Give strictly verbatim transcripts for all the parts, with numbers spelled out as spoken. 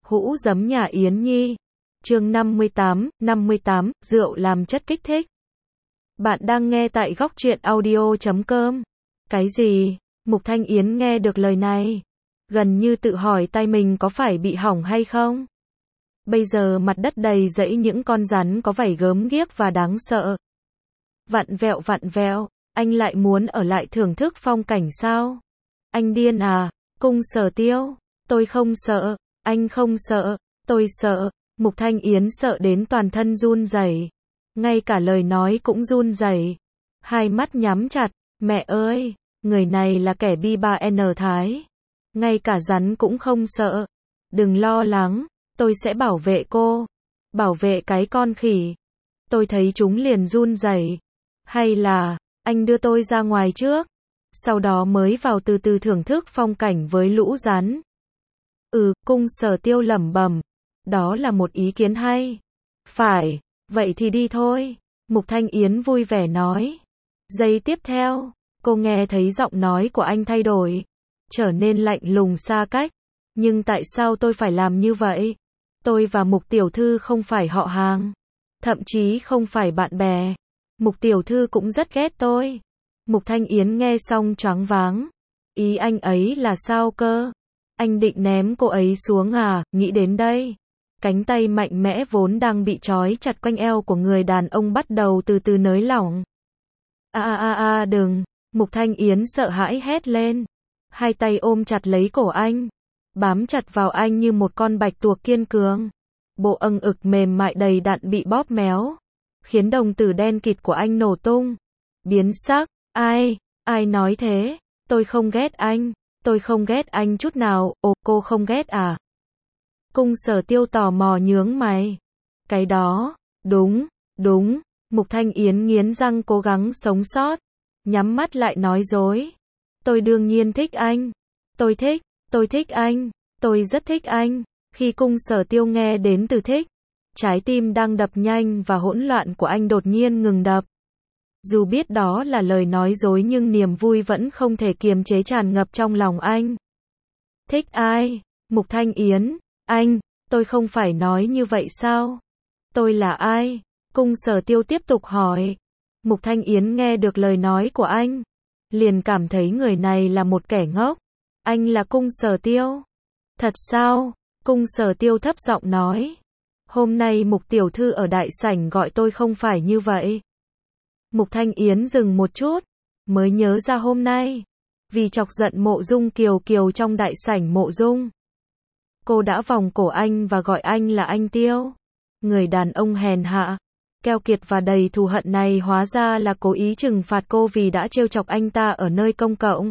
Hũ giấm nhà Yến Nhi. Chương năm mươi tám, năm mươi tám, rượu làm chất kích thích. Bạn đang nghe tại góc truyện audio chấm com. Cái gì? Mục Thanh Yến nghe được lời này, gần như tự hỏi tay mình có phải bị hỏng hay không. Bây giờ mặt đất đầy rẫy những con rắn có vảy gớm ghiếc và đáng sợ. Vặn vẹo vặn vẹo, anh lại muốn ở lại thưởng thức phong cảnh sao? Anh điên à? Cung Sở Tiêu, tôi không sợ, anh không sợ, tôi sợ. Mục Thanh Yến sợ đến toàn thân run rẩy, ngay cả lời nói cũng run rẩy, hai mắt nhắm chặt. Mẹ ơi, người này là kẻ bi ba en thái, ngay cả rắn cũng không sợ. Đừng lo lắng, tôi sẽ bảo vệ cô. Bảo vệ cái con khỉ. Tôi thấy chúng liền run rẩy. Hay là, anh đưa tôi ra ngoài trước, sau đó mới vào từ từ thưởng thức phong cảnh với lũ rắn. Ừ, Cung Sở Tiêu lẩm bẩm. Đó là một ý kiến hay. Phải, vậy thì đi thôi. Mục Thanh Yến vui vẻ nói. Giây tiếp theo, cô nghe thấy giọng nói của anh thay đổi, trở nên lạnh lùng xa cách. Nhưng tại sao tôi phải làm như vậy? Tôi và Mục tiểu thư không phải họ hàng, thậm chí không phải bạn bè. Mục tiểu thư cũng rất ghét tôi. Mục Thanh Yến nghe xong choáng váng. Ý anh ấy là sao cơ? Anh định ném cô ấy xuống à? Nghĩ đến đây, cánh tay mạnh mẽ vốn đang bị trói chặt quanh eo của người đàn ông bắt đầu từ từ nới lỏng. A a a a đừng! Mục Thanh Yến sợ hãi hét lên. Hai tay ôm chặt lấy cổ anh, bám chặt vào anh như một con bạch tuộc kiên cường. Bộ âng ực mềm mại đầy đặn bị bóp méo, khiến đồng tử đen kịt của anh nổ tung, biến sắc. Ai? Ai nói thế? Tôi không ghét anh. Tôi không ghét anh chút nào. Ồ, cô không ghét à? Cung Sở Tiêu tò mò nhướng mày. Cái đó, đúng, đúng. Mục Thanh Yến nghiến răng cố gắng sống sót, nhắm mắt lại nói dối. Tôi đương nhiên thích anh. Tôi thích, tôi thích anh. Tôi rất thích anh. Khi Cung Sở Tiêu nghe đến từ thích, trái tim đang đập nhanh và hỗn loạn của anh đột nhiên ngừng đập. Dù biết đó là lời nói dối nhưng niềm vui vẫn không thể kiềm chế tràn ngập trong lòng anh. Thích ai? Mục Thanh Yến, anh, tôi không phải nói như vậy sao? Tôi là ai? Cung Sở Tiêu tiếp tục hỏi. Mục Thanh Yến nghe được lời nói của anh, liền cảm thấy người này là một kẻ ngốc. Anh là Cung Sở Tiêu? Thật sao? Cung Sở Tiêu thấp giọng nói. Hôm nay Mục tiểu thư ở đại sảnh gọi tôi không phải như vậy. Mục Thanh Yến dừng một chút, mới nhớ ra hôm nay, vì chọc giận Mộ Dung Kiều Kiều trong đại sảnh Mộ Dung, cô đã vòng cổ anh và gọi anh là anh Tiêu. Người đàn ông hèn hạ, keo kiệt và đầy thù hận này hóa ra là cố ý trừng phạt cô vì đã trêu chọc anh ta ở nơi công cộng.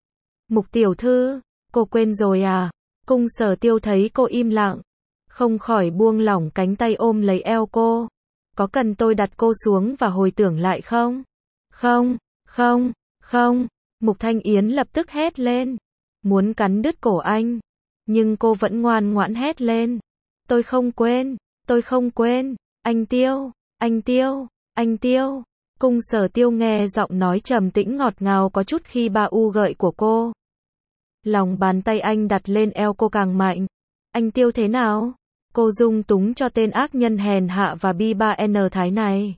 Mục tiểu thư, cô quên rồi à? Cung Sở Tiêu thấy cô im lặng, không khỏi buông lỏng cánh tay ôm lấy eo cô. Có cần tôi đặt cô xuống và hồi tưởng lại không? Không, không, không. Mục Thanh Yến lập tức hét lên, muốn cắn đứt cổ anh, nhưng cô vẫn ngoan ngoãn hét lên. Tôi không quên, tôi không quên. Anh Tiêu, anh Tiêu, anh Tiêu. Cung Sở Tiêu nghe giọng nói trầm tĩnh ngọt ngào có chút khi ba u gợi của cô. Lòng bàn tay anh đặt lên eo cô càng mạnh. Anh Tiêu thế nào? Cô dung túng cho tên ác nhân hèn hạ và bi ba en thái này.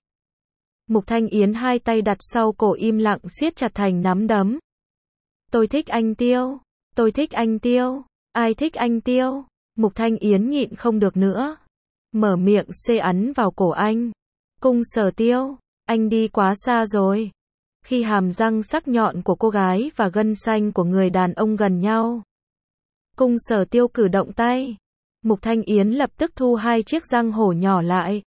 Mục Thanh Yến hai tay đặt sau cổ im lặng siết chặt thành nắm đấm. Tôi thích anh Tiêu. Tôi thích anh Tiêu. Ai thích anh Tiêu? Mục Thanh Yến nhịn không được nữa, mở miệng xê ấn vào cổ anh. Cung Sở Tiêu, anh đi quá xa rồi. Khi hàm răng sắc nhọn của cô gái và gân xanh của người đàn ông gần nhau, Cung Sở Tiêu cử động tay. Mục Thanh Yến lập tức thu hai chiếc răng hổ nhỏ lại.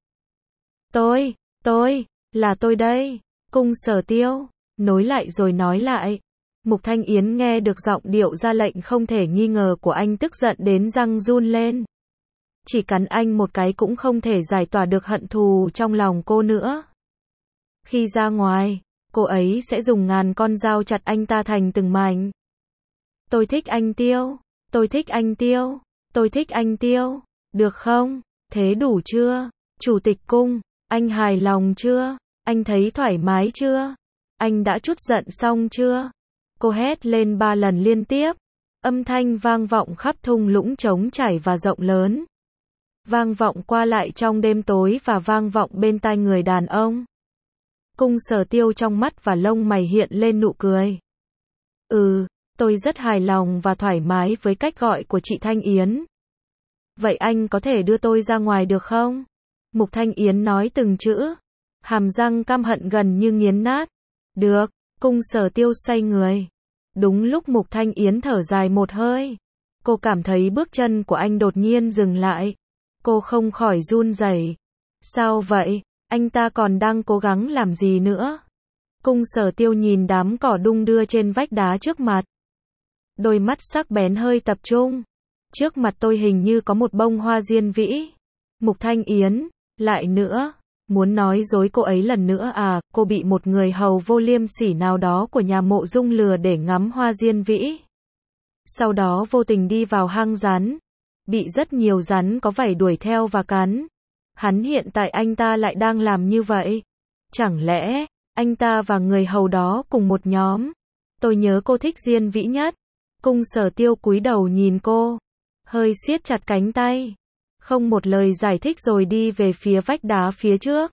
Tôi, tôi, là tôi đây. Cung Sở Tiêu, nối lại rồi nói lại. Mục Thanh Yến nghe được giọng điệu ra lệnh không thể nghi ngờ của anh tức giận đến răng run lên. Chỉ cắn anh một cái cũng không thể giải tỏa được hận thù trong lòng cô nữa. Khi ra ngoài, cô ấy sẽ dùng ngàn con dao chặt anh ta thành từng mảnh. Tôi thích anh Tiêu. Tôi thích anh Tiêu. Tôi thích anh Tiêu. Được không? Thế đủ chưa? Chủ tịch Cung, anh hài lòng chưa? Anh thấy thoải mái chưa? Anh đã trút giận xong chưa? Cô hét lên ba lần liên tiếp. Âm thanh vang vọng khắp thung lũng trống trải và rộng lớn. Vang vọng qua lại trong đêm tối và vang vọng bên tai người đàn ông. Cung Sở Tiêu trong mắt và lông mày hiện lên nụ cười. Ừ, tôi rất hài lòng và thoải mái với cách gọi của chị Thanh Yến. Vậy anh có thể đưa tôi ra ngoài được không? Mục Thanh Yến nói từng chữ. Hàm răng căm hận gần như nghiến nát. Được, Cung Sở Tiêu xoay người. Đúng lúc Mục Thanh Yến thở dài một hơi. Cô cảm thấy bước chân của anh đột nhiên dừng lại. Cô không khỏi run rẩy. Sao vậy? Anh ta còn đang cố gắng làm gì nữa? Cung Sở Tiêu nhìn đám cỏ đung đưa trên vách đá trước mặt. Đôi mắt sắc bén hơi tập trung. Trước mặt tôi hình như có một bông hoa diên vĩ. Mục Thanh Yến, lại nữa, muốn nói dối cô ấy lần nữa à? Cô bị một người hầu vô liêm sỉ nào đó của nhà Mộ Dung lừa để ngắm hoa diên vĩ. Sau đó vô tình đi vào hang rắn. Bị rất nhiều rắn có vảy đuổi theo và cắn. Hắn hiện tại anh ta lại đang làm như vậy. Chẳng lẽ, anh ta và người hầu đó cùng một nhóm? Tôi nhớ cô thích diên vĩ nhất. Cung Sở Tiêu cúi đầu nhìn cô. Hơi siết chặt cánh tay. Không một lời giải thích rồi đi về phía vách đá phía trước.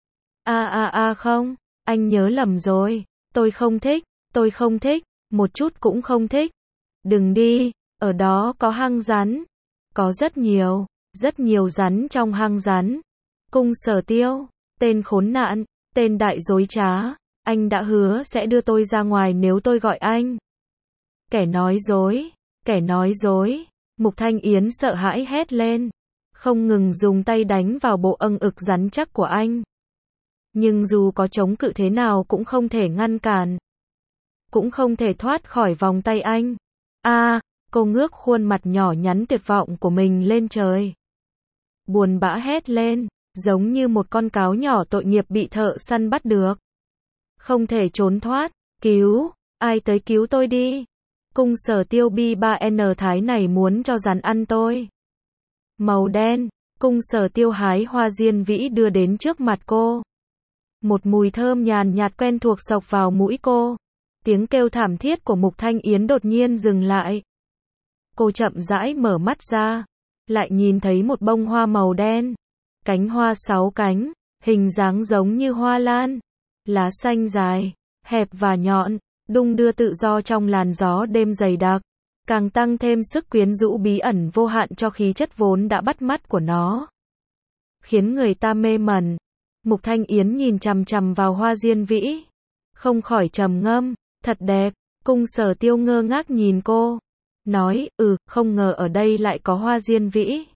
A a a không, anh nhớ lầm rồi. Tôi không thích, tôi không thích, một chút cũng không thích. Đừng đi, ở đó có hang rắn. Có rất nhiều, rất nhiều rắn trong hang rắn. Cung Sở Tiêu, tên khốn nạn, tên đại dối trá. Anh đã hứa sẽ đưa tôi ra ngoài nếu tôi gọi anh. Kẻ nói dối, kẻ nói dối. Mục Thanh Yến sợ hãi hét lên. Không ngừng dùng tay đánh vào bộ âng ực rắn chắc của anh. Nhưng dù có chống cự thế nào cũng không thể ngăn cản. Cũng không thể thoát khỏi vòng tay anh. A, à, cô ngước khuôn mặt nhỏ nhắn tuyệt vọng của mình lên trời. Buồn bã hét lên, giống như một con cáo nhỏ tội nghiệp bị thợ săn bắt được. Không thể trốn thoát, cứu, ai tới cứu tôi đi. Cung Sở Tiêu bi ba N thái này muốn cho rắn ăn tôi. Màu đen, Cung Sở Tiêu hái hoa diên vĩ đưa đến trước mặt cô. Một mùi thơm nhàn nhạt quen thuộc xộc vào mũi cô. Tiếng kêu thảm thiết của Mục Thanh Yến đột nhiên dừng lại. Cô chậm rãi mở mắt ra, lại nhìn thấy một bông hoa màu đen. Cánh hoa sáu cánh, hình dáng giống như hoa lan. Lá xanh dài, hẹp và nhọn, đung đưa tự do trong làn gió đêm dày đặc. Càng tăng thêm sức quyến rũ bí ẩn vô hạn cho khí chất vốn đã bắt mắt của nó. Khiến người ta mê mẩn. Mục Thanh Yến nhìn chằm chằm vào hoa diên vĩ. Không khỏi trầm ngâm, thật đẹp. Cung Sở Tiêu ngơ ngác nhìn cô. Nói, ừ, không ngờ ở đây lại có hoa diên vĩ.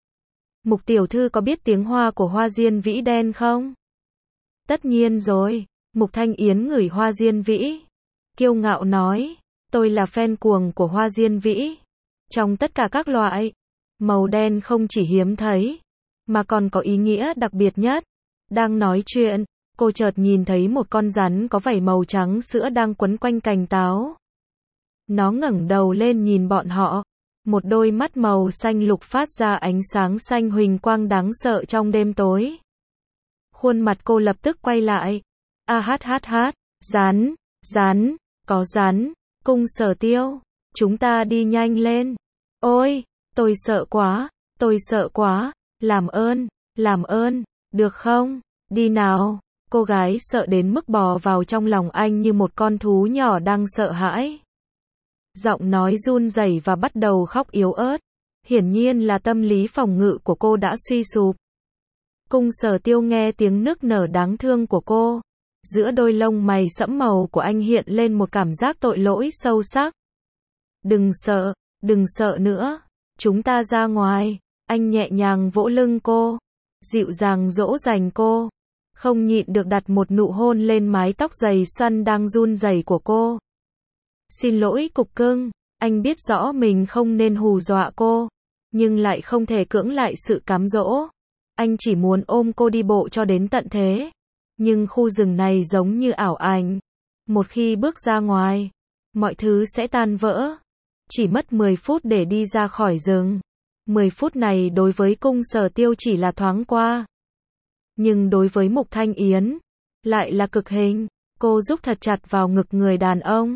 Mục tiểu thư có biết tiếng hoa của hoa diên vĩ đen không? Tất nhiên rồi. Mục Thanh Yến ngửi hoa diên vĩ. Kiêu ngạo nói. Tôi là fan cuồng của hoa diên vĩ. Trong tất cả các loại, màu đen không chỉ hiếm thấy, mà còn có ý nghĩa đặc biệt nhất. Đang nói chuyện, cô chợt nhìn thấy một con rắn có vảy màu trắng sữa đang quấn quanh cành táo. Nó ngẩng đầu lên nhìn bọn họ. Một đôi mắt màu xanh lục phát ra ánh sáng xanh huỳnh quang đáng sợ trong đêm tối. Khuôn mặt cô lập tức quay lại. A hát hát hát, rắn, rắn, có rắn. Cung Sở Tiêu, chúng ta đi nhanh lên. Ôi, tôi sợ quá, tôi sợ quá, làm ơn, làm ơn, được không? Đi nào. Cô gái sợ đến mức bò vào trong lòng anh như một con thú nhỏ đang sợ hãi. Giọng nói run rẩy và bắt đầu khóc yếu ớt. Hiển nhiên là tâm lý phòng ngự của cô đã suy sụp. Cung Sở Tiêu nghe tiếng nức nở đáng thương của cô. Giữa đôi lông mày sẫm màu của anh hiện lên một cảm giác tội lỗi sâu sắc. Đừng sợ, đừng sợ nữa. Chúng ta ra ngoài. Anh nhẹ nhàng vỗ lưng cô. Dịu dàng dỗ dành cô. Không nhịn được đặt một nụ hôn lên mái tóc dày xoăn đang run rẩy của cô. Xin lỗi cục cưng. Anh biết rõ mình không nên hù dọa cô. Nhưng lại không thể cưỡng lại sự cám dỗ. Anh chỉ muốn ôm cô đi bộ cho đến tận thế. Nhưng khu rừng này giống như ảo ảnh. Một khi bước ra ngoài, mọi thứ sẽ tan vỡ. Chỉ mất mười phút để đi ra khỏi rừng. mười phút này đối với Cung Sở Tiêu chỉ là thoáng qua. Nhưng đối với Mục Thanh Yến, lại là cực hình. Cô rúc thật chặt vào ngực người đàn ông.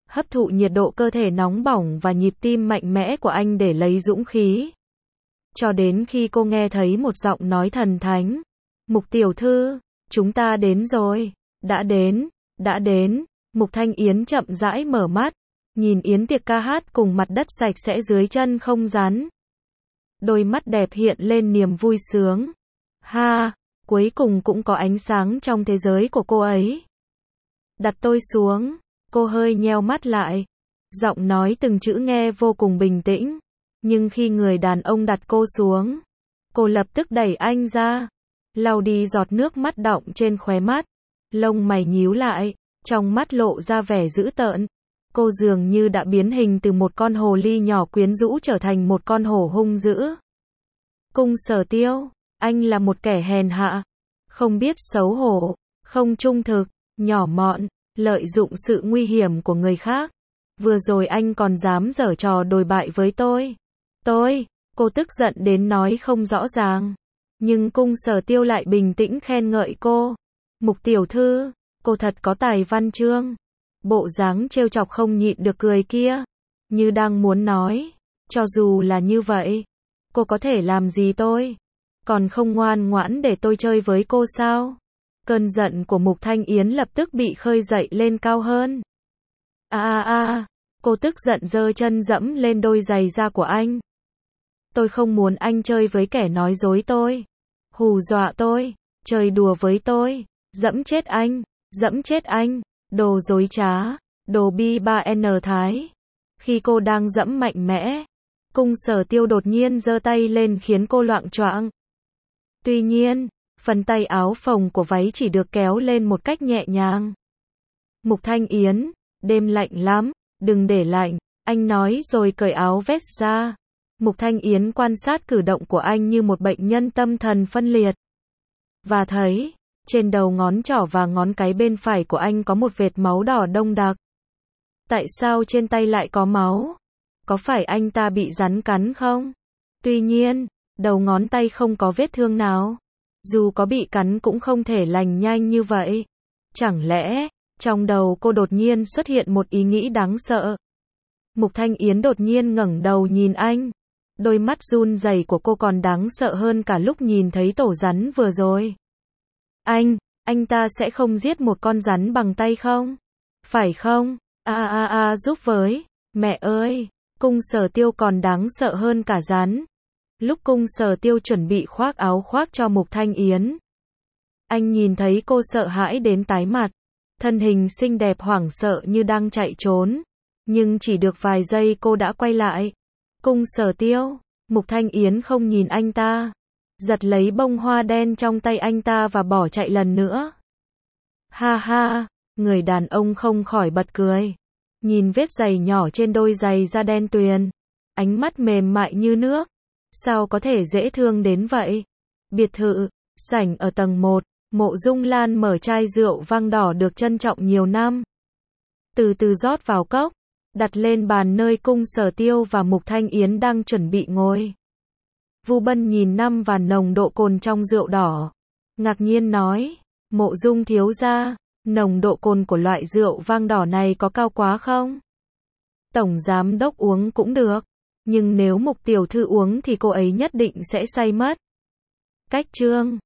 hấp thụ nhiệt độ cơ thể nóng bỏng và nhịp tim mạnh mẽ của anh để lấy dũng khí. Cho đến khi cô nghe thấy một giọng nói thần thánh. Mục tiểu thư, chúng ta đến rồi. Đã đến, đã đến. Mục Thanh Yến chậm rãi mở mắt, nhìn Yến Tiệc ca hát cùng mặt đất sạch sẽ dưới chân không rắn. Đôi mắt đẹp hiện lên niềm vui sướng. Ha, cuối cùng cũng có ánh sáng trong thế giới của cô ấy. Đặt tôi xuống, cô hơi nheo mắt lại. Giọng nói từng chữ nghe vô cùng bình tĩnh. Nhưng khi người đàn ông đặt cô xuống, cô lập tức đẩy anh ra, lau đi giọt nước mắt đọng trên khóe mắt. Lông mày nhíu lại, trong mắt lộ ra vẻ dữ tợn. Cô dường như đã biến hình từ một con hồ ly nhỏ quyến rũ trở thành một con hổ hung dữ. Cung Sở Tiêu, anh là một kẻ hèn hạ, không biết xấu hổ, không trung thực, nhỏ mọn, lợi dụng sự nguy hiểm của người khác. Vừa rồi anh còn dám giở trò đồi bại với tôi. Tôi, cô tức giận đến nói không rõ ràng. Nhưng Cung Sở Tiêu lại bình tĩnh khen ngợi cô. Mục tiểu thư, cô thật có tài văn chương. Bộ dáng trêu chọc không nhịn được cười kia, như đang muốn nói, cho dù là như vậy, cô có thể làm gì tôi? Còn không ngoan ngoãn để tôi chơi với cô sao? Cơn giận của Mục Thanh Yến lập tức bị khơi dậy lên cao hơn. A a a, cô tức giận giơ chân dẫm lên đôi giày da của anh. Tôi không muốn anh chơi với kẻ nói dối tôi, hù dọa tôi, chơi đùa với tôi, dẫm chết anh, dẫm chết anh, đồ dối trá, đồ bi ba N Thái. Khi cô đang dẫm mạnh mẽ, Cung Sở Tiêu đột nhiên giơ tay lên khiến cô loạng choạng. Tuy nhiên, phần tay áo phồng của váy chỉ được kéo lên một cách nhẹ nhàng. Mục Thanh Yến, đêm lạnh lắm, đừng để lạnh, anh nói rồi cởi áo vest ra. Mục Thanh Yến quan sát cử động của anh như một bệnh nhân tâm thần phân liệt. Và thấy, trên đầu ngón trỏ và ngón cái bên phải của anh có một vệt máu đỏ đông đặc. Tại sao trên tay lại có máu? Có phải anh ta bị rắn cắn không? Tuy nhiên, đầu ngón tay không có vết thương nào. Dù có bị cắn cũng không thể lành nhanh như vậy. Chẳng lẽ, trong đầu cô đột nhiên xuất hiện một ý nghĩ đáng sợ. Mục Thanh Yến đột nhiên ngẩng đầu nhìn anh. Đôi mắt run rẩy của cô còn đáng sợ hơn cả lúc nhìn thấy tổ rắn vừa rồi. Anh, anh ta sẽ không giết một con rắn bằng tay không? Phải không? A a a giúp với, mẹ ơi, Cung Sở Tiêu còn đáng sợ hơn cả rắn. Lúc Cung Sở Tiêu chuẩn bị khoác áo khoác cho Mục Thanh Yến, anh nhìn thấy cô sợ hãi đến tái mặt, thân hình xinh đẹp hoảng sợ như đang chạy trốn, nhưng chỉ được vài giây cô đã quay lại. Cung Sở Tiêu, Mục Thanh Yến không nhìn anh ta, giật lấy bông hoa đen trong tay anh ta và bỏ chạy lần nữa. Ha ha, người đàn ông không khỏi bật cười. Nhìn vết giày nhỏ trên đôi giày da đen tuyền, ánh mắt mềm mại như nước. Sao có thể dễ thương đến vậy? Biệt thự, sảnh ở tầng một, Mộ Dung Lan mở chai rượu vang đỏ được trân trọng nhiều năm. Từ từ rót vào cốc, đặt lên bàn nơi Cung Sở Tiêu và Mục Thanh Yến đang chuẩn bị ngồi. Vu Bân nhìn năm và nồng độ cồn trong rượu đỏ, ngạc nhiên nói, Mộ Dung thiếu gia, nồng độ cồn của loại rượu vang đỏ này có cao quá không? Tổng giám đốc uống cũng được, nhưng nếu Mục tiểu thư uống thì cô ấy nhất định sẽ say mất. Cách chương